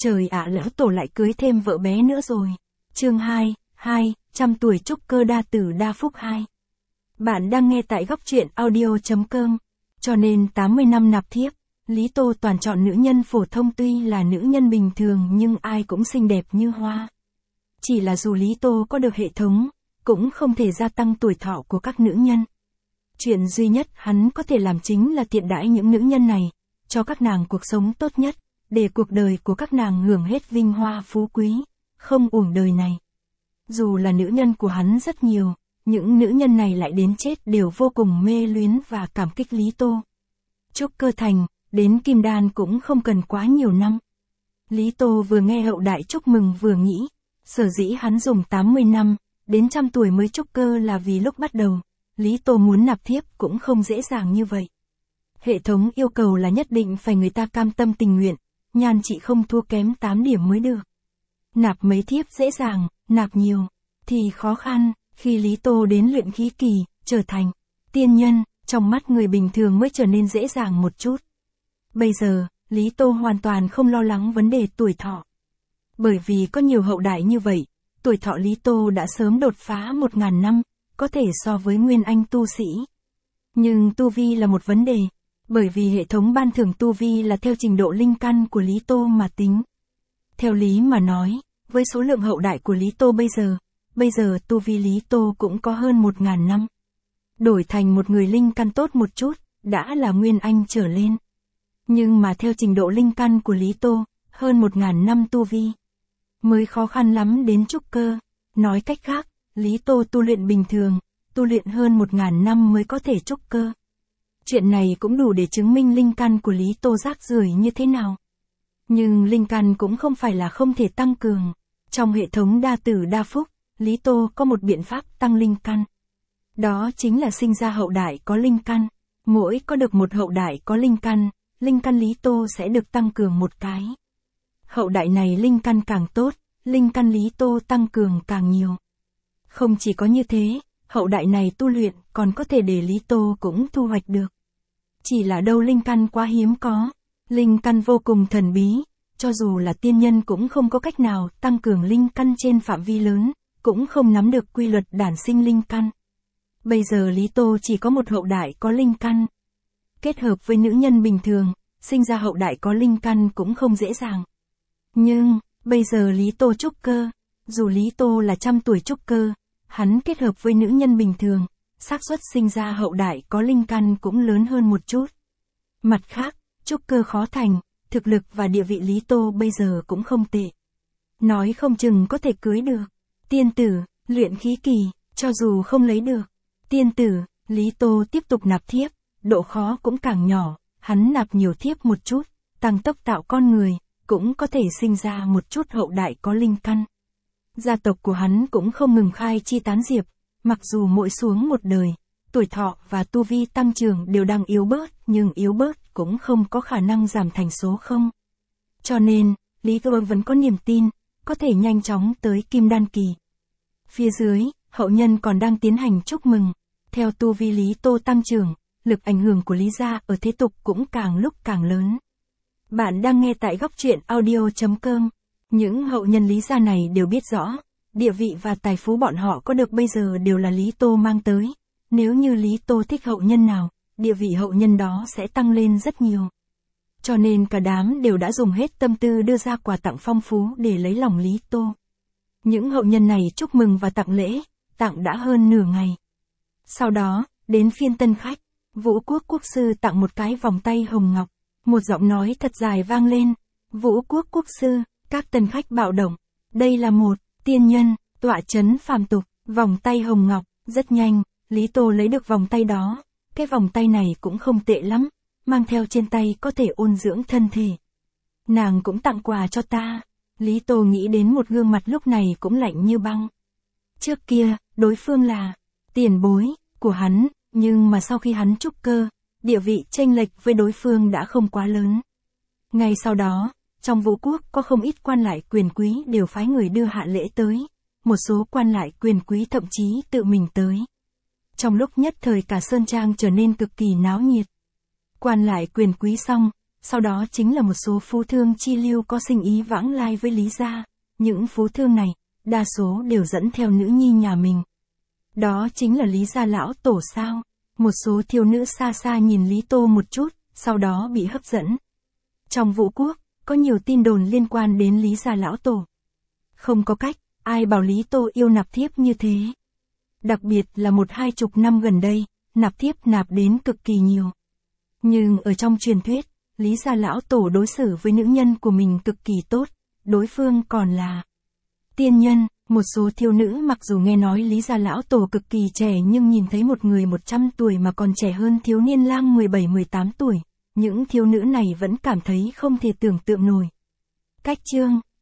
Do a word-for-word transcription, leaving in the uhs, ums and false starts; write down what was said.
Trời ạ, lão tổ lại cưới thêm vợ bé nữa rồi. Chương hai, hai, trăm tuổi trúc cơ đa tử đa phúc hai. Bạn đang nghe tại góc truyện audio chấm com. Cho nên tám mươi năm nạp thiếp, Lý Tô toàn chọn nữ nhân phổ thông, tuy là nữ nhân bình thường nhưng ai cũng xinh đẹp như hoa. Chỉ là dù Lý Tô có được hệ thống, cũng không thể gia tăng tuổi thọ của các nữ nhân. Chuyện duy nhất hắn có thể làm chính là tiện đãi những nữ nhân này, cho các nàng cuộc sống tốt nhất, để cuộc đời của các nàng hưởng hết vinh hoa phú quý, không uổng đời này. Dù là nữ nhân của hắn rất nhiều, những nữ nhân này lại đến chết đều vô cùng mê luyến và cảm kích Lý Tô. Trúc cơ thành, đến kim đan cũng không cần quá nhiều năm. Lý Tô vừa nghe hậu đại chúc mừng vừa nghĩ, sở dĩ hắn dùng tám mươi năm, đến trăm tuổi mới trúc cơ là vì lúc bắt đầu, Lý Tô muốn nạp thiếp cũng không dễ dàng như vậy. Hệ thống yêu cầu là nhất định phải người ta cam tâm tình nguyện, nhan trị không thua kém tám điểm mới được. Nạp mấy thiếp dễ dàng, nạp nhiều thì khó khăn. Khi Lý Tô đến luyện khí kỳ, trở thành tiên nhân, trong mắt người bình thường mới trở nên dễ dàng một chút. Bây giờ, Lý Tô hoàn toàn không lo lắng vấn đề tuổi thọ. Bởi vì có nhiều hậu đại như vậy, tuổi thọ Lý Tô đã sớm đột phá một ngàn năm, có thể so với nguyên anh tu sĩ. Nhưng tu vi là một vấn đề, bởi vì hệ thống ban thưởng tu vi là theo trình độ linh căn của Lý Tô mà tính. Theo lý mà nói, với số lượng hậu đại của Lý Tô bây giờ, bây giờ tu vi Lý Tô cũng có hơn một ngàn năm. Đổi thành một người linh căn tốt một chút, đã là nguyên anh trở lên. Nhưng mà theo trình độ linh căn của Lý Tô, hơn một ngàn năm tu vi, mới khó khăn lắm đến trúc cơ. Nói cách khác, Lý Tô tu luyện bình thường, tu luyện hơn một ngàn năm mới có thể trúc cơ. Chuyện này cũng đủ để chứng minh linh căn của Lý Tô rác rưởi như thế nào. Nhưng linh căn cũng không phải là không thể tăng cường. Trong hệ thống đa tử đa phúc, Lý Tô có một biện pháp tăng linh căn. Đó chính là sinh ra hậu đại có linh căn. Mỗi có được một hậu đại có linh căn, linh căn Lý Tô sẽ được tăng cường một cái. Hậu đại này linh căn càng tốt, linh căn Lý Tô tăng cường càng nhiều. Không chỉ có như thế, hậu đại này tu luyện còn có thể để Lý Tô cũng thu hoạch được. Chỉ là đâu linh căn quá hiếm có, linh căn vô cùng thần bí, cho dù là tiên nhân cũng không có cách nào tăng cường linh căn trên phạm vi lớn, cũng không nắm được quy luật đản sinh linh căn. Bây giờ Lý Tô chỉ có một hậu đại có linh căn. Kết hợp với nữ nhân bình thường, sinh ra hậu đại có linh căn cũng không dễ dàng. Nhưng, bây giờ Lý Tô trúc cơ, dù Lý Tô là trăm tuổi trúc cơ, hắn kết hợp với nữ nhân bình thường, xác suất sinh ra hậu đại có linh căn cũng lớn hơn một chút. Mặt khác, trúc cơ khó thành, thực lực và địa vị Lý Tô bây giờ cũng không tệ. Nói không chừng có thể cưới được tiên tử, luyện khí kỳ, cho dù không lấy được tiên tử, Lý Tô tiếp tục nạp thiếp, độ khó cũng càng nhỏ, hắn nạp nhiều thiếp một chút, tăng tốc tạo con người, cũng có thể sinh ra một chút hậu đại có linh căn. Gia tộc của hắn cũng không ngừng khai chi tán diệp, mặc dù mỗi xuống một đời, tuổi thọ và tu vi tăng trưởng đều đang yếu bớt, nhưng yếu bớt cũng không có khả năng giảm thành số không. Cho nên, Lý Tô vẫn có niềm tin, có thể nhanh chóng tới kim đan kỳ. Phía dưới, hậu nhân còn đang tiến hành chúc mừng. Theo tu vi Lý Tô tăng trưởng, lực ảnh hưởng của Lý gia ở thế tục cũng càng lúc càng lớn. Bạn đang nghe tại góc truyện audio chấm com. Những hậu nhân Lý gia này đều biết rõ, địa vị và tài phú bọn họ có được bây giờ đều là Lý Tô mang tới. Nếu như Lý Tô thích hậu nhân nào, địa vị hậu nhân đó sẽ tăng lên rất nhiều. Cho nên cả đám đều đã dùng hết tâm tư đưa ra quà tặng phong phú để lấy lòng Lý Tô. Những hậu nhân này chúc mừng và tặng lễ, tặng đã hơn nửa ngày. Sau đó, đến phiên tân khách, Vũ Quốc Quốc sư tặng một cái vòng tay hồng ngọc. Một giọng nói thật dài vang lên. Vũ Quốc Quốc sư, các tân khách bạo động. Đây là một tiên nhân, tọa chấn phàm tục, vòng tay hồng ngọc. Rất nhanh, Lý Tô lấy được vòng tay đó. Cái vòng tay này cũng không tệ lắm, mang theo trên tay có thể ôn dưỡng thân thể. Nàng cũng tặng quà cho ta. Lý Tô nghĩ đến một gương mặt lúc này cũng lạnh như băng. Trước kia, đối phương là tiền bối của hắn, nhưng mà sau khi hắn trúc cơ, địa vị chênh lệch với đối phương đã không quá lớn. Ngay sau đó, trong Vũ Quốc có không ít quan lại quyền quý đều phái người đưa hạ lễ tới, một số quan lại quyền quý thậm chí tự mình tới. Trong lúc nhất thời cả sơn trang trở nên cực kỳ náo nhiệt. Quan lại quyền quý xong, sau đó chính là một số phú thương chi lưu có sinh ý vãng lai với Lý gia. Những phú thương này, đa số đều dẫn theo nữ nhi nhà mình. Đó chính là Lý gia lão tổ sao? Một số thiếu nữ xa xa nhìn Lý Tô một chút, sau đó bị hấp dẫn. Trong Vũ Quốc, có nhiều tin đồn liên quan đến Lý gia lão tổ. Không có cách, ai bảo Lý Tô yêu nạp thiếp như thế. Đặc biệt là một hai chục năm gần đây, nạp thiếp nạp đến cực kỳ nhiều. Nhưng ở trong truyền thuyết, Lý gia lão tổ đối xử với nữ nhân của mình cực kỳ tốt, đối phương còn là tiên nhân. Một số thiếu nữ mặc dù nghe nói Lý gia lão tổ cực kỳ trẻ nhưng nhìn thấy một người một trăm tuổi mà còn trẻ hơn thiếu niên lang mười bảy mười tám tuổi, những thiếu nữ này vẫn cảm thấy không thể tưởng tượng nổi. Cách chương